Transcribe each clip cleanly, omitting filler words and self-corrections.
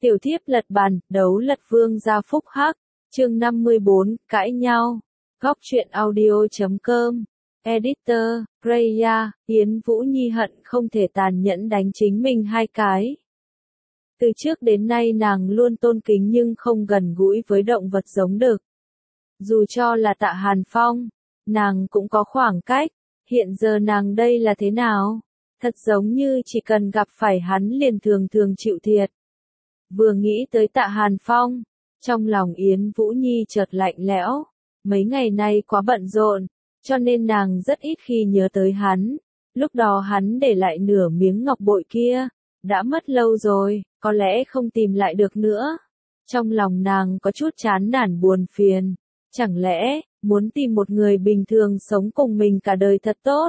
Tiểu thiếp lật bàn, đấu lật vương gia phúc hắc. Chương 54, cãi nhau. Góc truyện audio.com. Editor, Freya, Yến Vũ Nhi hận không thể tàn nhẫn đánh chính mình hai cái. Từ trước đến nay nàng luôn tôn kính nhưng không gần gũi với động vật giống đực. Dù cho là Tạ Hàn Phong, nàng cũng có khoảng cách. Hiện giờ nàng đây là thế nào? Thật giống như chỉ cần gặp phải hắn liền thường thường chịu thiệt. Vừa nghĩ tới Tạ Hàn Phong, trong lòng Yến Vũ Nhi chợt lạnh lẽo. Mấy ngày nay quá bận rộn, cho nên nàng rất ít khi nhớ tới hắn. Lúc đó hắn để lại nửa miếng ngọc bội kia, đã mất lâu rồi, có lẽ không tìm lại được nữa. Trong lòng nàng có chút chán nản buồn phiền. Chẳng lẽ, muốn tìm một người bình thường sống cùng mình cả đời thật tốt?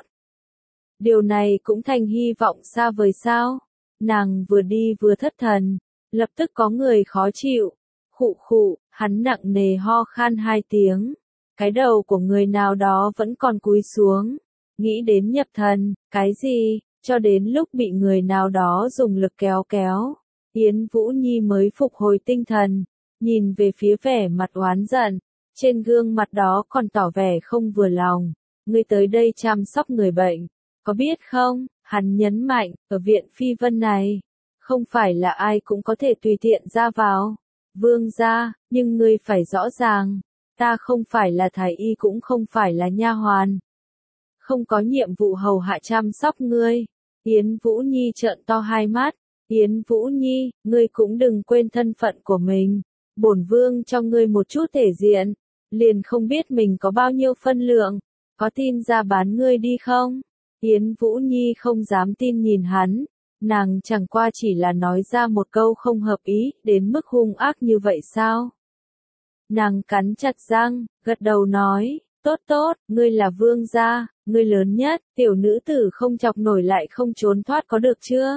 Điều này cũng thành hy vọng xa vời sao? Nàng vừa đi vừa thất thần, lập tức có người khó chịu. Khụ khụ, hắn nặng nề ho khan 2 tiếng. Cái đầu của người nào đó vẫn còn cúi xuống. Nghĩ đến nhập thần, cái gì, cho đến lúc bị người nào đó dùng lực kéo kéo. Yến Vũ Nhi mới phục hồi tinh thần, nhìn về phía vẻ mặt oán giận. Trên gương mặt đó còn tỏ vẻ không vừa lòng. Ngươi tới đây chăm sóc người bệnh, có biết không? Hắn nhấn mạnh, ở viện Phi Vân này, không phải là ai cũng có thể tùy tiện ra vào. Vương gia, nhưng ngươi phải rõ ràng, ta không phải là thái y cũng không phải là nha hoàn. Không có nhiệm vụ hầu hạ chăm sóc ngươi. Yến Vũ Nhi trợn to hai mắt. Yến Vũ Nhi, ngươi cũng đừng quên thân phận của mình. Bổn vương cho ngươi một chút thể diện, liền không biết mình có bao nhiêu phân lượng, có tin ra bán ngươi đi không? Yến Vũ Nhi không dám tin nhìn hắn, nàng chẳng qua chỉ là nói ra một câu không hợp ý, đến mức hung ác như vậy sao? Nàng cắn chặt răng, gật đầu nói, tốt tốt, ngươi là vương gia, ngươi lớn nhất, tiểu nữ tử không chọc nổi lại không trốn thoát có được chưa?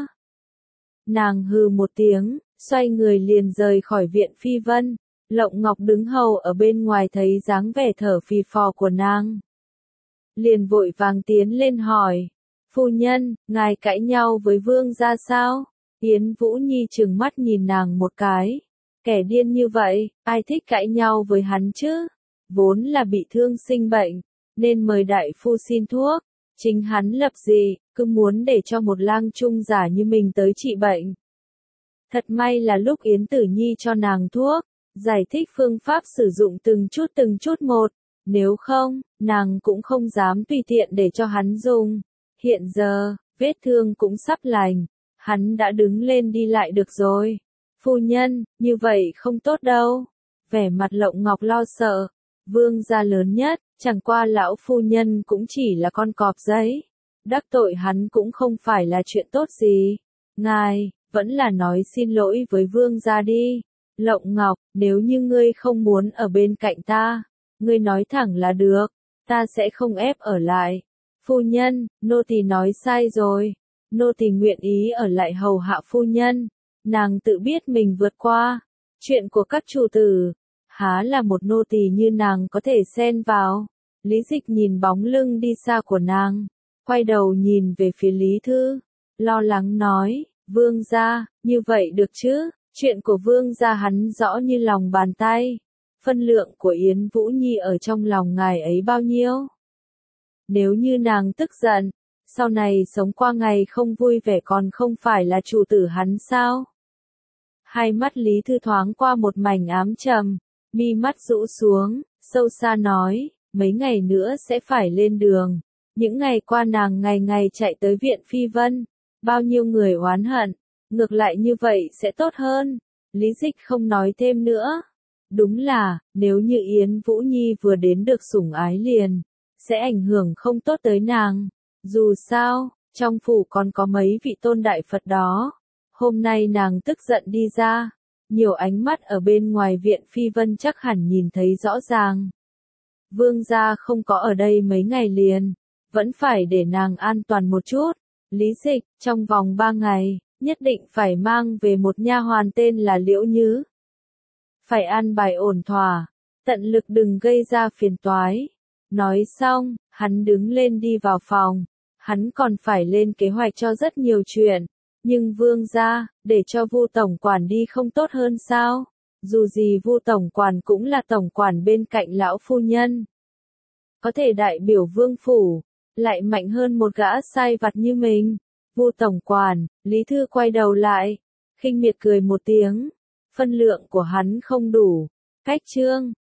Nàng hừ một tiếng, xoay người liền rời khỏi viện Phi Vân. Lộng Ngọc đứng hầu ở bên ngoài thấy dáng vẻ thở phì phò của nàng. Liền vội vàng tiến lên hỏi, phu nhân, ngài cãi nhau với vương gia sao? Yến Vũ Nhi trừng mắt nhìn nàng một cái. Kẻ điên như vậy, ai thích cãi nhau với hắn chứ? Vốn là bị thương sinh bệnh, nên mời đại phu xin thuốc. Chính hắn lập gì, cứ muốn để cho một lang trung giả như mình tới trị bệnh. Thật may là lúc Yến Tử Nhi cho nàng thuốc, giải thích phương pháp sử dụng từng chút một, nếu không, nàng cũng không dám tùy tiện để cho hắn dùng. Hiện giờ, vết thương cũng sắp lành, hắn đã đứng lên đi lại được rồi. Phu nhân, như vậy không tốt đâu. Vẻ mặt Lộng Ngọc lo sợ, vương gia lớn nhất, chẳng qua lão phu nhân cũng chỉ là con cọp giấy. Đắc tội hắn cũng không phải là chuyện tốt gì. Ngài, vẫn là nói xin lỗi với vương gia đi. Lộng Ngọc, nếu như ngươi không muốn ở bên cạnh ta, ngươi nói thẳng là được, ta sẽ không ép ở lại. Phu nhân, nô tỳ nói sai rồi, nô tỳ nguyện ý ở lại hầu hạ phu nhân. Nàng tự biết mình vượt qua chuyện của các chủ tử, há là một nô tỳ như nàng có thể xen vào. Lý Dịch nhìn bóng lưng đi xa của nàng, quay đầu nhìn về phía Lý Thư, lo lắng nói, vương gia, như vậy được chứ? Chuyện của vương gia hắn rõ như lòng bàn tay. Phân lượng của Yến Vũ Nhi ở trong lòng ngài ấy bao nhiêu? Nếu như nàng tức giận, sau này sống qua ngày không vui vẻ còn không phải là chủ tử hắn sao? Hai mắt Lý Thư thoáng qua một mảnh ám trầm, mi mắt rũ xuống, sâu xa nói, mấy ngày nữa sẽ phải lên đường. Những ngày qua nàng ngày ngày chạy tới viện Phi Vân, bao nhiêu người oán hận. Ngược lại như vậy sẽ tốt hơn. Lý Dịch không nói thêm nữa. Đúng là, nếu như Yến Vũ Nhi vừa đến được sủng ái liền, sẽ ảnh hưởng không tốt tới nàng. Dù sao, trong phủ còn có mấy vị tôn đại Phật đó. Hôm nay nàng tức giận đi ra. Nhiều ánh mắt ở bên ngoài viện Phi Vân chắc hẳn nhìn thấy rõ ràng. Vương gia không có ở đây mấy ngày liền. Vẫn phải để nàng an toàn một chút. Lý Dịch, trong vòng 3 ngày. Nhất định phải mang về một nha hoàn tên là Liễu Nhứ. Phải an bài ổn thỏa, tận lực đừng gây ra phiền toái. Nói xong, hắn đứng lên đi vào phòng. Hắn còn phải lên kế hoạch cho rất nhiều chuyện. Nhưng Vương gia, để cho Vu tổng quản đi không tốt hơn sao? Dù gì Vu tổng quản cũng là tổng quản bên cạnh lão phu nhân. Có thể đại biểu Vương phủ, lại mạnh hơn một gã sai vặt như mình. Vu tổng quản, Lý Thư quay đầu lại, khinh miệt cười một tiếng. Phân lượng của hắn không đủ. Cách Trương